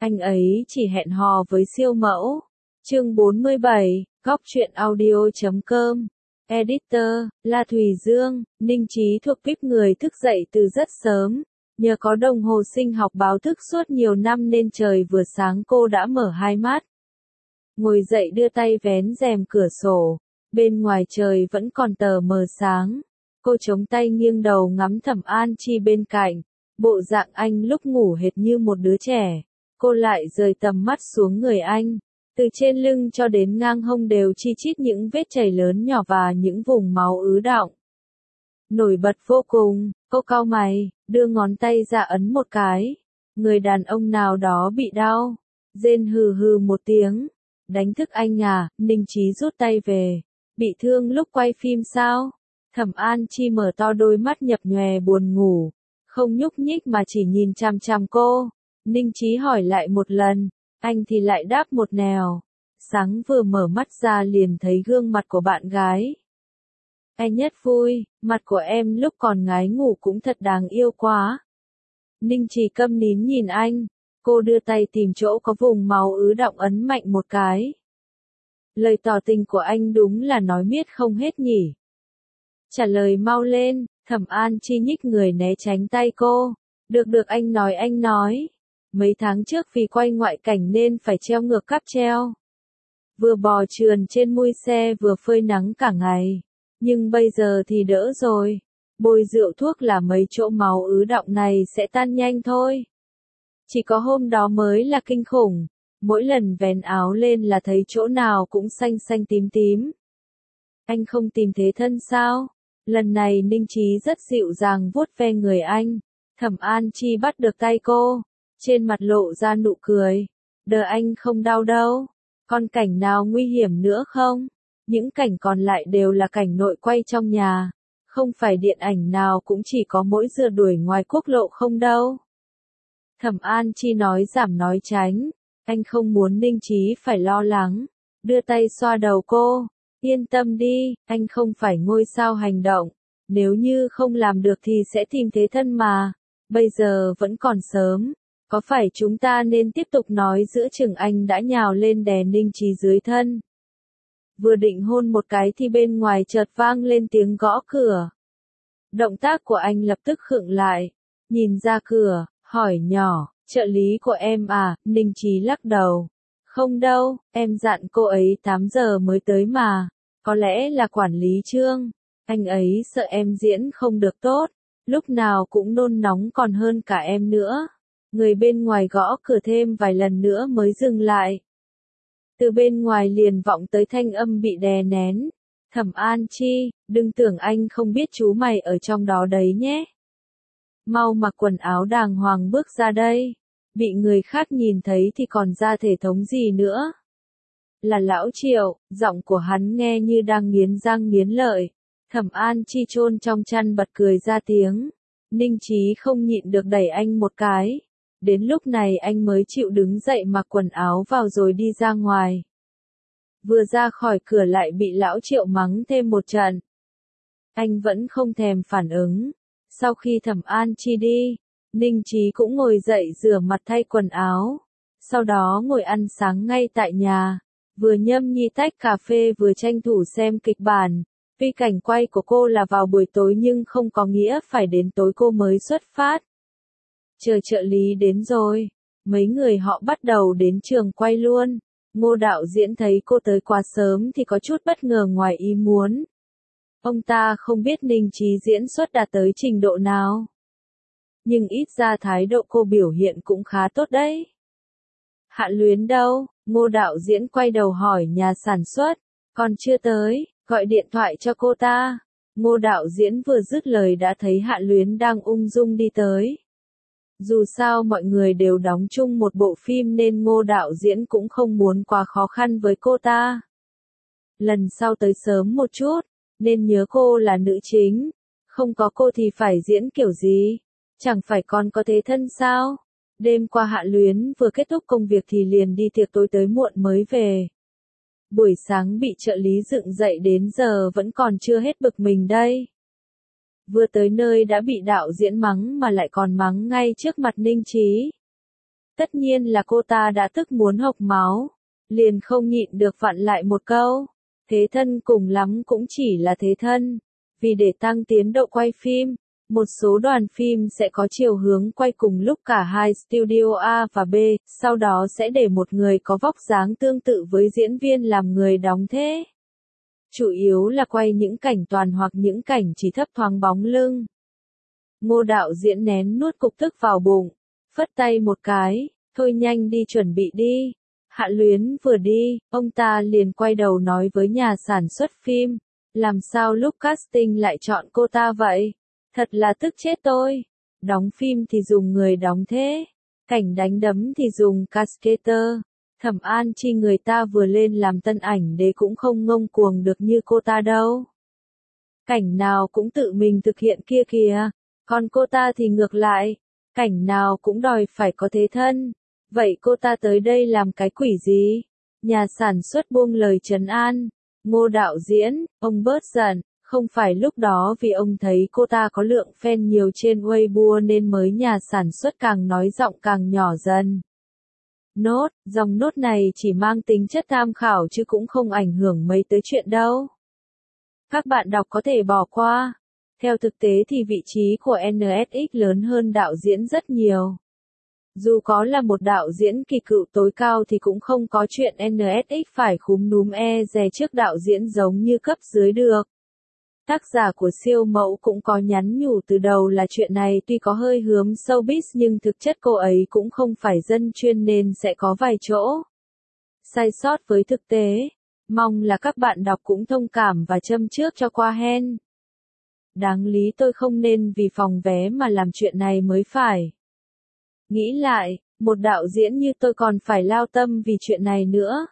Anh ấy chỉ hẹn hò với siêu mẫu. Chương 47, Góc truyện audio.com. Editor, La Thùy Dương, Ninh Trí thuộc tuýp người thức dậy từ rất sớm. Nhờ có đồng hồ sinh học báo thức suốt nhiều năm nên trời vừa sáng cô đã mở hai mắt. Ngồi dậy đưa tay vén rèm cửa sổ. Bên ngoài trời vẫn còn tờ mờ sáng. Cô chống tay nghiêng đầu ngắm Thẩm An Chi bên cạnh. Bộ dạng anh lúc ngủ hệt như một đứa trẻ. Cô lại rời tầm mắt xuống người anh. Từ trên lưng cho đến ngang hông đều chi chít những vết chảy lớn nhỏ và những vùng máu ứ đọng. Nổi bật vô cùng, cô cau mày, đưa ngón tay ra ấn một cái. Người đàn ông nào đó bị đau. Rên hừ hừ một tiếng. Đánh thức anh à, Ninh Trí rút tay về. Bị thương lúc quay phim sao? Thẩm An Chi mở to đôi mắt nhập nhòe buồn ngủ. Không nhúc nhích mà chỉ nhìn chằm chằm cô. Ninh Trí hỏi lại một lần. Anh thì lại đáp một nẻo. Sáng vừa mở mắt ra liền thấy gương mặt của bạn gái. Anh nhất vui, mặt của em lúc còn ngái ngủ cũng thật đáng yêu quá. Ninh Trí câm nín nhìn anh. Cô đưa tay tìm chỗ có vùng máu ứ đọng ấn mạnh một cái. Lời tỏ tình của anh đúng là nói miết không hết nhỉ. Trả lời mau lên, Thẩm An Chi nhích người né tránh tay cô. Được anh nói. Mấy tháng trước vì quay ngoại cảnh nên phải treo ngược cáp treo. Vừa bò trườn trên mui xe vừa phơi nắng cả ngày. Nhưng bây giờ thì đỡ rồi. Bôi rượu thuốc là mấy chỗ máu ứ đọng này sẽ tan nhanh thôi. Chỉ có hôm đó mới là kinh khủng. Mỗi lần vén áo lên là thấy chỗ nào cũng xanh xanh tím tím. Anh không tìm thế thân sao? Lần này Ninh Trí rất dịu dàng vuốt ve người anh. Thẩm An Chi bắt được tay cô. Trên mặt lộ ra nụ cười. Đờ anh không đau đâu. Còn cảnh nào nguy hiểm nữa không? Những cảnh còn lại đều là cảnh nội quay trong nhà. Không phải điện ảnh nào cũng chỉ có mỗi rượt đuổi ngoài quốc lộ không đâu. Thẩm An Chi nói giảm nói tránh. Anh không muốn Ninh Trí phải lo lắng. Đưa tay xoa đầu cô. Yên tâm đi, anh không phải ngôi sao hành động. Nếu như không làm được thì sẽ tìm thế thân mà. Bây giờ vẫn còn sớm. Có phải chúng ta nên tiếp tục nói giữa chừng anh đã nhào lên đè Ninh Trí dưới thân. Vừa định hôn một cái thì bên ngoài chợt vang lên tiếng gõ cửa. Động tác của anh lập tức khựng lại. Nhìn ra cửa, hỏi nhỏ, trợ lý của em à, Ninh Trí lắc đầu. Không đâu, em dặn cô ấy 8 giờ mới tới mà. Có lẽ là quản lý Trương. Anh ấy sợ em diễn không được tốt. Lúc nào cũng nôn nóng còn hơn cả em nữa. Người bên ngoài gõ cửa thêm vài lần nữa mới dừng lại. Từ bên ngoài liền vọng tới thanh âm bị đè nén. Thẩm An Chi, đừng tưởng anh không biết chú mày ở trong đó đấy nhé. Mau mặc quần áo đàng hoàng bước ra đây. Bị người khác nhìn thấy thì còn ra thể thống gì nữa. Là lão Triệu, giọng của hắn nghe như đang nghiến răng nghiến lợi. Thẩm An Chi chôn trong chăn bật cười ra tiếng. Ninh Trí không nhịn được đẩy anh một cái. Đến lúc này anh mới chịu đứng dậy mặc quần áo vào rồi đi ra ngoài. Vừa ra khỏi cửa lại bị lão Triệu mắng thêm một trận. Anh vẫn không thèm phản ứng. Sau khi Thẩm An Chi đi, Ninh Trí cũng ngồi dậy rửa mặt thay quần áo. Sau đó ngồi ăn sáng ngay tại nhà. Vừa nhâm nhi tách cà phê vừa tranh thủ xem kịch bản. Tuy cảnh quay của cô là vào buổi tối nhưng không có nghĩa phải đến tối cô mới xuất phát. Chờ trợ lý đến rồi. Mấy người họ bắt đầu đến trường quay luôn. Ngô đạo diễn thấy cô tới quá sớm thì có chút bất ngờ ngoài ý muốn. Ông ta không biết Ninh Trí diễn xuất đạt tới trình độ nào. Nhưng ít ra thái độ cô biểu hiện cũng khá tốt đấy. Hạ Luyến đâu? Ngô đạo diễn quay đầu hỏi nhà sản xuất. Còn chưa tới, gọi điện thoại cho cô ta. Ngô đạo diễn vừa dứt lời đã thấy Hạ Luyến đang ung dung đi tới. Dù sao mọi người đều đóng chung một bộ phim nên Ngô đạo diễn cũng không muốn quá khó khăn với cô ta. Lần sau tới sớm một chút, nên nhớ cô là nữ chính. Không có cô thì phải diễn kiểu gì? Chẳng phải còn có thế thân sao? Đêm qua Hạ Luyến vừa kết thúc công việc thì liền đi tiệc tối tới muộn mới về. Buổi sáng bị trợ lý dựng dậy đến giờ vẫn còn chưa hết bực mình đây. Vừa tới nơi đã bị đạo diễn mắng mà lại còn mắng ngay trước mặt Ninh Trí. Tất nhiên là cô ta đã tức muốn hộc máu, liền không nhịn được vặn lại một câu. Thế thân cùng lắm cũng chỉ là thế thân. Vì để tăng tiến độ quay phim, một số đoàn phim sẽ có chiều hướng quay cùng lúc cả hai studio A và B, sau đó sẽ để một người có vóc dáng tương tự với diễn viên làm người đóng thế. Chủ yếu là quay những cảnh toàn hoặc những cảnh chỉ thấp thoáng bóng lưng. Ngô đạo diễn nén nuốt cục tức vào bụng, phất tay một cái, thôi nhanh đi chuẩn bị đi. Hạ Luyến vừa đi, ông ta liền quay đầu nói với nhà sản xuất phim, làm sao lúc casting lại chọn cô ta vậy? Thật là tức chết tôi. Đóng phim thì dùng người đóng thế, cảnh đánh đấm thì dùng cascader. Thẩm An Chi người ta vừa lên làm tân ảnh đế cũng không ngông cuồng được như cô ta đâu. Cảnh nào cũng tự mình thực hiện kia kìa, còn cô ta thì ngược lại, cảnh nào cũng đòi phải có thế thân. Vậy cô ta tới đây làm cái quỷ gì? Nhà sản xuất buông lời trấn an. Ngô đạo diễn, ông bớt giận, không phải lúc đó vì ông thấy cô ta có lượng fan nhiều trên Weibo nên mới nhà sản xuất càng nói giọng càng nhỏ dần. Nốt, dòng nốt này chỉ mang tính chất tham khảo chứ cũng không ảnh hưởng mấy tới chuyện đâu. Các bạn đọc có thể bỏ qua. Theo thực tế thì vị trí của NSX lớn hơn đạo diễn rất nhiều. Dù có là một đạo diễn kỳ cựu tối cao thì cũng không có chuyện NSX phải khúm núm dè trước đạo diễn giống như cấp dưới được. Tác giả của siêu mẫu cũng có nhắn nhủ từ đầu là chuyện này tuy có hơi hướng showbiz nhưng thực chất cô ấy cũng không phải dân chuyên nên sẽ có vài chỗ sai sót với thực tế. Mong là các bạn đọc cũng thông cảm và châm trước cho qua hen. Đáng lý tôi không nên vì phòng vé mà làm chuyện này mới phải. Nghĩ lại, một đạo diễn như tôi còn phải lao tâm vì chuyện này nữa.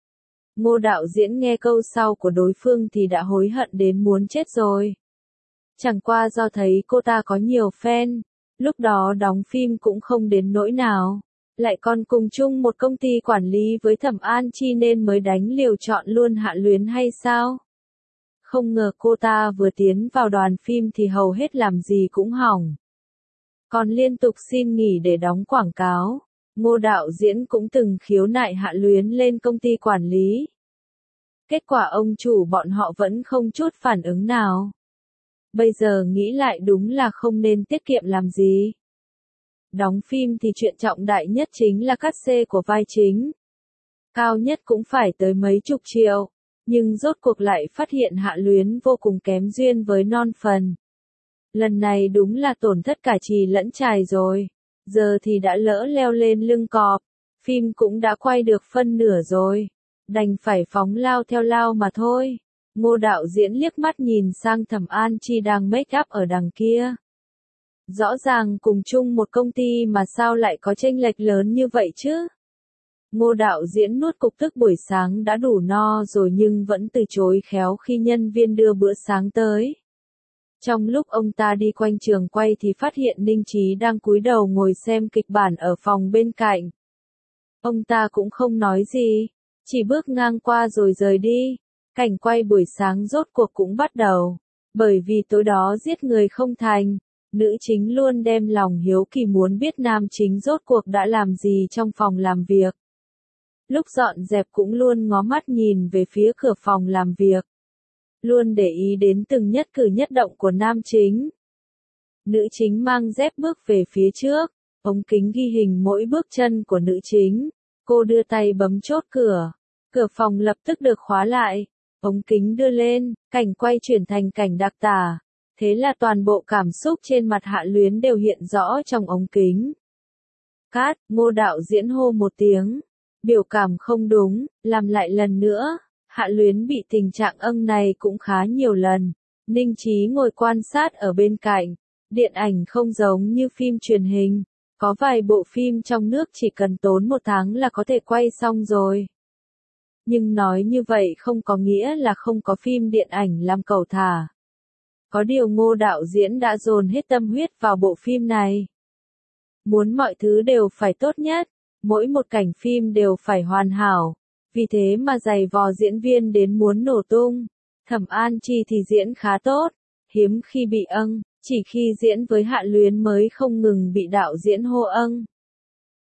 Ngô đạo diễn nghe câu sau của đối phương thì đã hối hận đến muốn chết rồi. Chẳng qua do thấy cô ta có nhiều fan, lúc đó đóng phim cũng không đến nỗi nào. Lại còn cùng chung một công ty quản lý với Thẩm An Chi nên mới đánh liều chọn luôn Hạ Luyến hay sao? Không ngờ cô ta vừa tiến vào đoàn phim thì hầu hết làm gì cũng hỏng. Còn liên tục xin nghỉ để đóng quảng cáo. Ngô đạo diễn cũng từng khiếu nại Hạ Luyến lên công ty quản lý. Kết quả ông chủ bọn họ vẫn không chút phản ứng nào. Bây giờ nghĩ lại đúng là không nên tiết kiệm làm gì. Đóng phim thì chuyện trọng đại nhất chính là cát xê của vai chính. Cao nhất cũng phải tới mấy chục triệu. Nhưng rốt cuộc lại phát hiện Hạ Luyến vô cùng kém duyên với non phần. Lần này đúng là tổn thất cả chì lẫn chài rồi. Giờ thì đã lỡ leo lên lưng cọp. Phim cũng đã quay được phân nửa rồi. Đành phải phóng lao theo lao mà thôi. Ngô đạo diễn liếc mắt nhìn sang Thẩm An Chi đang make up ở đằng kia. Rõ ràng cùng chung một công ty mà sao lại có chênh lệch lớn như vậy chứ? Ngô đạo diễn nuốt cục tức buổi sáng đã đủ no rồi nhưng vẫn từ chối khéo khi nhân viên đưa bữa sáng tới. Trong lúc ông ta đi quanh trường quay thì phát hiện Ninh Chí đang cúi đầu ngồi xem kịch bản ở phòng bên cạnh. Ông ta cũng không nói gì, chỉ bước ngang qua rồi rời đi. Cảnh quay buổi sáng rốt cuộc cũng bắt đầu. Bởi vì tối đó giết người không thành, nữ chính luôn đem lòng hiếu kỳ muốn biết nam chính rốt cuộc đã làm gì trong phòng làm việc. Lúc dọn dẹp cũng luôn ngó mắt nhìn về phía cửa phòng làm việc. Luôn để ý đến từng nhất cử nhất động của nam chính. Nữ chính mang dép bước về phía trước, ống kính ghi hình mỗi bước chân của nữ chính. Cô đưa tay bấm chốt cửa. Cửa phòng lập tức được khóa lại. Ống kính đưa lên, cảnh quay chuyển thành cảnh đặc tả. Thế là toàn bộ cảm xúc trên mặt Hạ Luyến đều hiện rõ trong ống kính. Cát, Ngô đạo diễn hô một tiếng. Biểu cảm không đúng, làm lại lần nữa. Hạ Luyến bị tình trạng này cũng khá nhiều lần. Ninh Chí ngồi quan sát ở bên cạnh. Điện ảnh không giống như phim truyền hình. Có vài bộ phim trong nước chỉ cần tốn 1 tháng là có thể quay xong rồi. Nhưng nói như vậy không có nghĩa là không có phim điện ảnh làm cầu thả. Có điều Ngô đạo diễn đã dồn hết tâm huyết vào bộ phim này. Muốn mọi thứ đều phải tốt nhất, mỗi một cảnh phim đều phải hoàn hảo. Vì thế mà giày vò diễn viên đến muốn nổ tung. Thẩm An Chi thì diễn khá tốt, hiếm khi bị chỉ khi diễn với Hạ Luyến mới không ngừng bị đạo diễn hô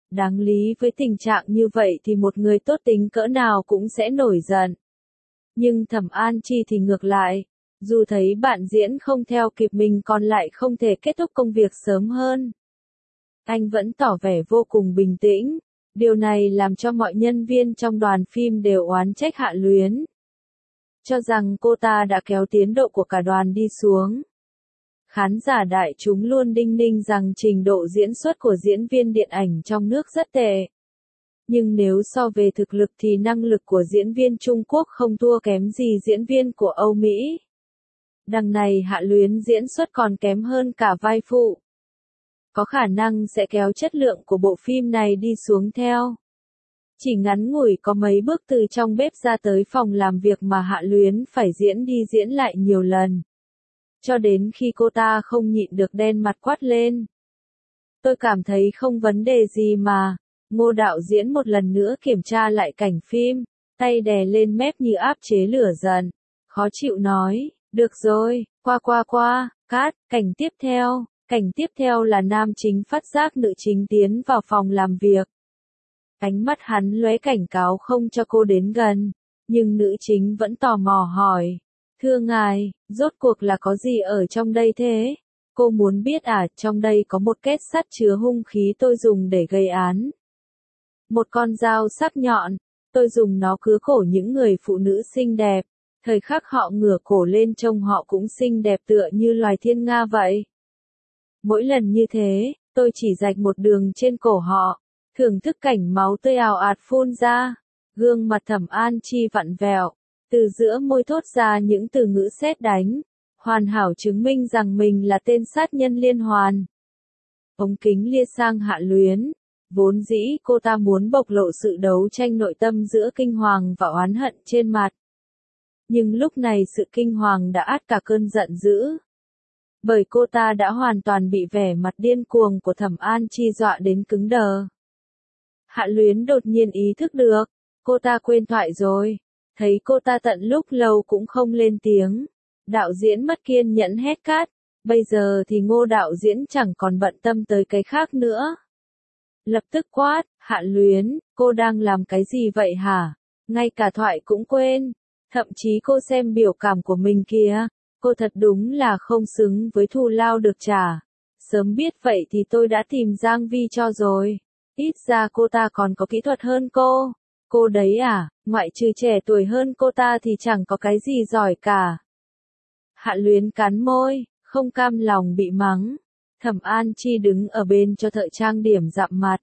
Đáng lý với tình trạng như vậy thì một người tốt tính cỡ nào cũng sẽ nổi giận. Nhưng Thẩm An Chi thì ngược lại, dù thấy bạn diễn không theo kịp mình còn lại không thể kết thúc công việc sớm hơn. Anh vẫn tỏ vẻ vô cùng bình tĩnh, điều này làm cho mọi nhân viên trong đoàn phim đều oán trách Hạ Luyến. Cho rằng cô ta đã kéo tiến độ của cả đoàn đi xuống. Khán giả đại chúng luôn đinh ninh rằng trình độ diễn xuất của diễn viên điện ảnh trong nước rất tệ. Nhưng nếu so về thực lực thì năng lực của diễn viên Trung Quốc không thua kém gì diễn viên của Âu Mỹ. Đằng này Hạ Luyến diễn xuất còn kém hơn cả vai phụ. Có khả năng sẽ kéo chất lượng của bộ phim này đi xuống theo. Chỉ ngắn ngủi có mấy bước từ trong bếp ra tới phòng làm việc mà Hạ Luyến phải diễn đi diễn lại nhiều lần. Cho đến khi cô ta không nhịn được đen mặt quát lên. Tôi cảm thấy không vấn đề gì mà. Ngô đạo diễn một lần nữa kiểm tra lại cảnh phim, tay đè lên mép như áp chế lửa giận. Khó chịu nói, được rồi, qua, cắt, cảnh tiếp theo là nam chính phát giác nữ chính tiến vào phòng làm việc. Ánh mắt hắn lóe cảnh cáo không cho cô đến gần, nhưng nữ chính vẫn tò mò hỏi. Thưa ngài, rốt cuộc là có gì ở trong đây thế? Cô muốn biết à, trong đây có một két sắt chứa hung khí tôi dùng để gây án. Một con dao sắc nhọn, tôi dùng nó cứa cổ những người phụ nữ xinh đẹp. Thời khắc họ ngửa cổ lên trông họ cũng xinh đẹp tựa như loài thiên nga vậy. Mỗi lần như thế, tôi chỉ rạch một đường trên cổ họ, thưởng thức cảnh máu tươi ào ạt phun ra. Gương mặt Thẩm An Chi vặn vẹo, từ giữa môi thốt ra những từ ngữ sét đánh, hoàn hảo chứng minh rằng mình là tên sát nhân liên hoàn. Ống kính lia sang Hạ Luyến, vốn dĩ cô ta muốn bộc lộ sự đấu tranh nội tâm giữa kinh hoàng và oán hận trên mặt. Nhưng lúc này sự kinh hoàng đã át cả cơn giận dữ. Bởi cô ta đã hoàn toàn bị vẻ mặt điên cuồng của Thẩm An Chi dọa đến cứng đờ. Hạ Luyến đột nhiên ý thức được, cô ta quên thoại rồi. Thấy cô ta tận lúc lâu cũng không lên tiếng. Đạo diễn mất kiên nhẫn hét cắt, bây giờ thì Ngô đạo diễn chẳng còn bận tâm tới cái khác nữa. Lập tức quát, Hạ Luyến, cô đang làm cái gì vậy hả? Ngay cả thoại cũng quên. Thậm chí cô xem biểu cảm của mình kìa, cô thật đúng là không xứng với thù lao được trả. Sớm biết vậy thì tôi đã tìm Giang Vi cho rồi. Ít ra cô ta còn có kỹ thuật hơn cô. Cô đấy à, ngoại trừ trẻ tuổi hơn cô ta thì chẳng có cái gì giỏi cả. Hạ Luyến cắn môi, không cam lòng bị mắng. Thẩm An Chi đứng ở bên cho thợ trang điểm dặm mặt.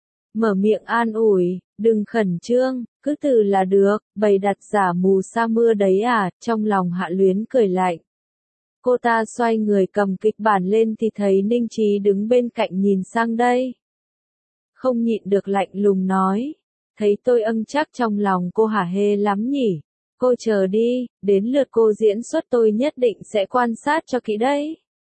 Mở miệng an ủi, đừng khẩn trương, cứ từ là được, bày đặt giả mù sa mưa đấy à, trong lòng Hạ Luyến cười lạnh. Cô ta xoay người cầm kịch bản lên thì thấy Ninh Chí đứng bên cạnh nhìn sang đây. Không nhịn được lạnh lùng nói, thấy tôi chắc trong lòng cô hả hê lắm nhỉ, cô chờ đi, đến lượt cô diễn xuất tôi nhất định sẽ quan sát cho kỹ đấy.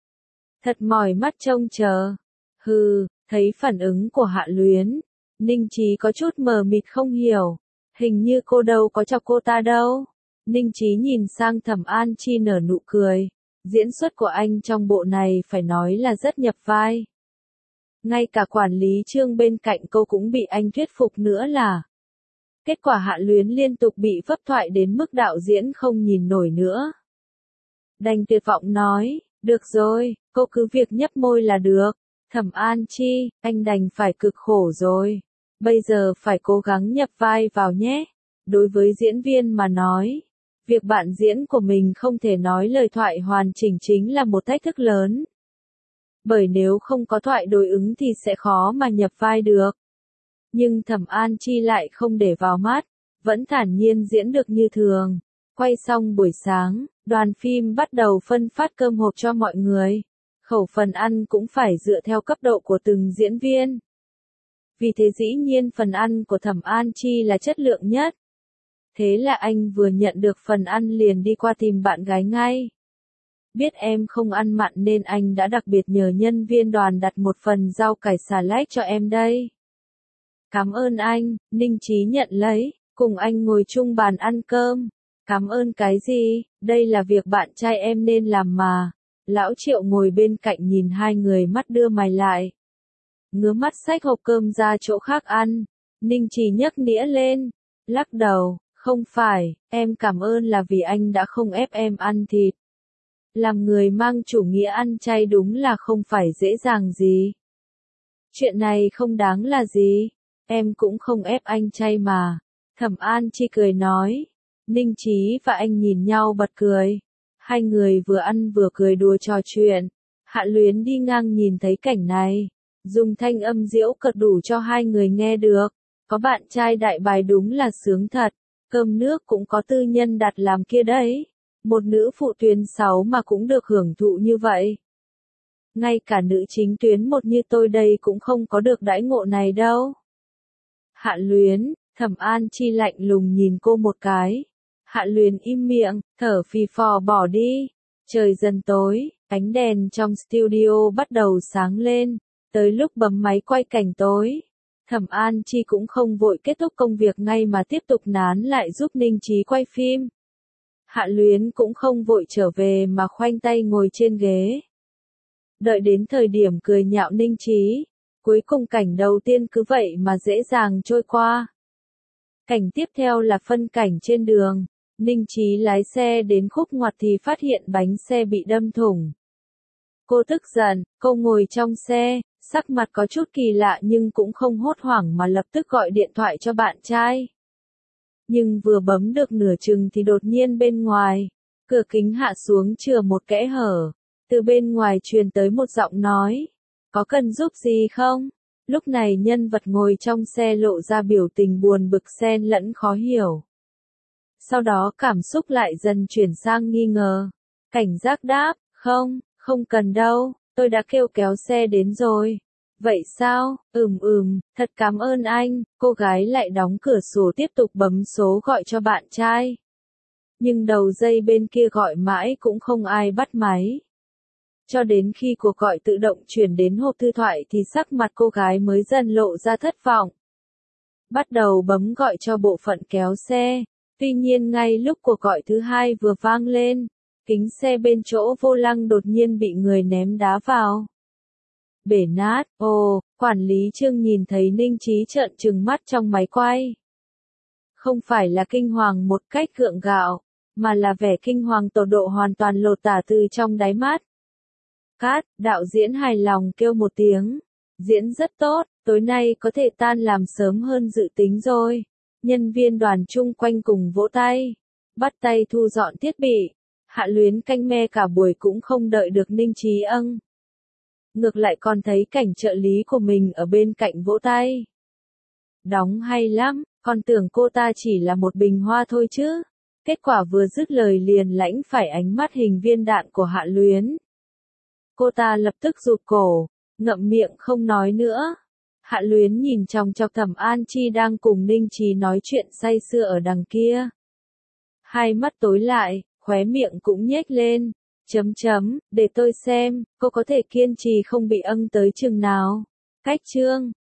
Thật mỏi mắt trông chờ. Hừ, thấy phản ứng của Hạ Luyến, Ninh Chí có chút mờ mịt không hiểu, hình như cô đâu có chọc cô ta đâu. Ninh Chí nhìn sang Thẩm An Chi nở nụ cười, diễn xuất của anh trong bộ này phải nói là rất nhập vai. Ngay cả quản lý Trương bên cạnh cô cũng bị anh thuyết phục nữa là. Kết quả Hạ Luyến liên tục bị vấp thoại đến mức đạo diễn không nhìn nổi nữa. Đành tuyệt vọng nói, được rồi, cô cứ việc nhấp môi là được. Thẩm An Chi, anh đành phải cực khổ rồi. Bây giờ phải cố gắng nhập vai vào nhé. Đối với diễn viên mà nói, việc bạn diễn của mình không thể nói lời thoại hoàn chỉnh chính là một thách thức lớn. Bởi nếu không có thoại đối ứng thì sẽ khó mà nhập vai được. Nhưng Thẩm An Chi lại không để vào mắt, vẫn thản nhiên diễn được như thường. Quay xong buổi sáng, đoàn phim bắt đầu phân phát cơm hộp cho mọi người. Khẩu phần ăn cũng phải dựa theo cấp độ của từng diễn viên. Vì thế dĩ nhiên phần ăn của Thẩm An Chi là chất lượng nhất. Thế là anh vừa nhận được phần ăn liền đi qua tìm bạn gái ngay. Biết em không ăn mặn nên anh đã đặc biệt nhờ nhân viên đoàn đặt một phần rau cải xà lách cho em đây. Cảm ơn anh, Ninh Chí nhận lấy, cùng anh ngồi chung bàn ăn cơm. Cảm ơn cái gì, đây là việc bạn trai em nên làm mà. Lão Triệu ngồi bên cạnh nhìn hai người mắt đưa mày lại. ngứa mắt xách hộp cơm ra chỗ khác ăn. Ninh Trì nhấc nĩa lên, lắc đầu, không phải, em cảm ơn là vì anh đã không ép em ăn thịt. Làm người mang chủ nghĩa ăn chay đúng là không phải dễ dàng gì. Chuyện này không đáng là gì, em cũng không ép anh chay mà. Thẩm An Chi cười nói. Ninh Chí và anh nhìn nhau bật cười. Hai người vừa ăn vừa cười đùa trò chuyện. Hạ Luyến đi ngang nhìn thấy cảnh này, dùng thanh âm giễu cợt đủ cho hai người nghe được. Có bạn trai đại bài đúng là sướng thật, cơm nước cũng có tư nhân đặt làm kia đấy. Một nữ phụ tuyến 6 mà cũng được hưởng thụ như vậy. Ngay cả nữ chính tuyến 1 như tôi đây cũng không có được đãi ngộ này đâu. Hạ Luyến, Thẩm An Chi lạnh lùng nhìn cô một cái. Hạ Luyến im miệng, thở phì phò bỏ đi. Trời dần tối, ánh đèn trong studio bắt đầu sáng lên. Tới lúc bấm máy quay cảnh tối, Thẩm An Chi cũng không vội kết thúc công việc ngay mà tiếp tục nán lại giúp Ninh Chí quay phim. Hạ Luyến cũng không vội trở về mà khoanh tay ngồi trên ghế. Đợi đến thời điểm cười nhạo Ninh Chí, cuối cùng cảnh đầu tiên cứ vậy mà dễ dàng trôi qua. Cảnh tiếp theo là phân cảnh trên đường. Ninh Chí lái xe đến khúc ngoặt thì phát hiện bánh xe bị đâm thủng. Cô tức giận, cô ngồi trong xe, sắc mặt có chút kỳ lạ nhưng cũng không hốt hoảng mà lập tức gọi điện thoại cho bạn trai. Nhưng vừa bấm được nửa chừng thì đột nhiên bên ngoài, cửa kính hạ xuống chừa một kẽ hở. Từ bên ngoài truyền tới một giọng nói, có cần giúp gì không? Lúc này nhân vật ngồi trong xe lộ ra biểu tình buồn bực xen lẫn khó hiểu. Sau đó cảm xúc lại dần chuyển sang nghi ngờ. Cảnh giác đáp, không cần đâu, tôi đã kêu kéo xe đến rồi. Vậy sao? Thật cảm ơn anh. Cô gái lại đóng cửa sổ tiếp tục bấm số gọi cho bạn trai. Nhưng đầu dây bên kia gọi mãi cũng không ai bắt máy. Cho đến khi cuộc gọi tự động chuyển đến hộp thư thoại thì sắc mặt cô gái mới dần lộ ra thất vọng. Bắt đầu bấm gọi cho bộ phận kéo xe. Tuy nhiên ngay lúc cuộc gọi thứ hai vừa vang lên, kính xe bên chỗ vô lăng đột nhiên bị người ném đá vào. Bể nát, quản lý Trương nhìn thấy Ninh Chí trợn trừng mắt trong máy quay. Không phải là kinh hoàng một cách gượng gạo, mà là vẻ kinh hoàng tột độ hoàn toàn lột tả từ trong đáy mắt. Cát, đạo diễn hài lòng kêu một tiếng. Diễn rất tốt, tối nay có thể tan làm sớm hơn dự tính rồi. Nhân viên đoàn chung quanh cùng vỗ tay, bắt tay thu dọn thiết bị. Hạ Luyến canh me cả buổi cũng không đợi được Ninh Chí âng. Ngược lại còn thấy cảnh trợ lý của mình ở bên cạnh vỗ tay. Đóng hay lắm, con tưởng cô ta chỉ là một bình hoa thôi chứ. Kết quả vừa dứt lời liền lãnh phải ánh mắt hình viên đạn của Hạ Luyến. Cô ta lập tức rụt cổ, ngậm miệng không nói nữa. Hạ Luyến nhìn chòng chọc Thẩm An Chi đang cùng Ninh Chí nói chuyện say sưa ở đằng kia. Hai mắt tối lại, khóe miệng cũng nhếch lên. Để tôi xem, cô có thể kiên trì không bị âng tới chừng nào. Cách chương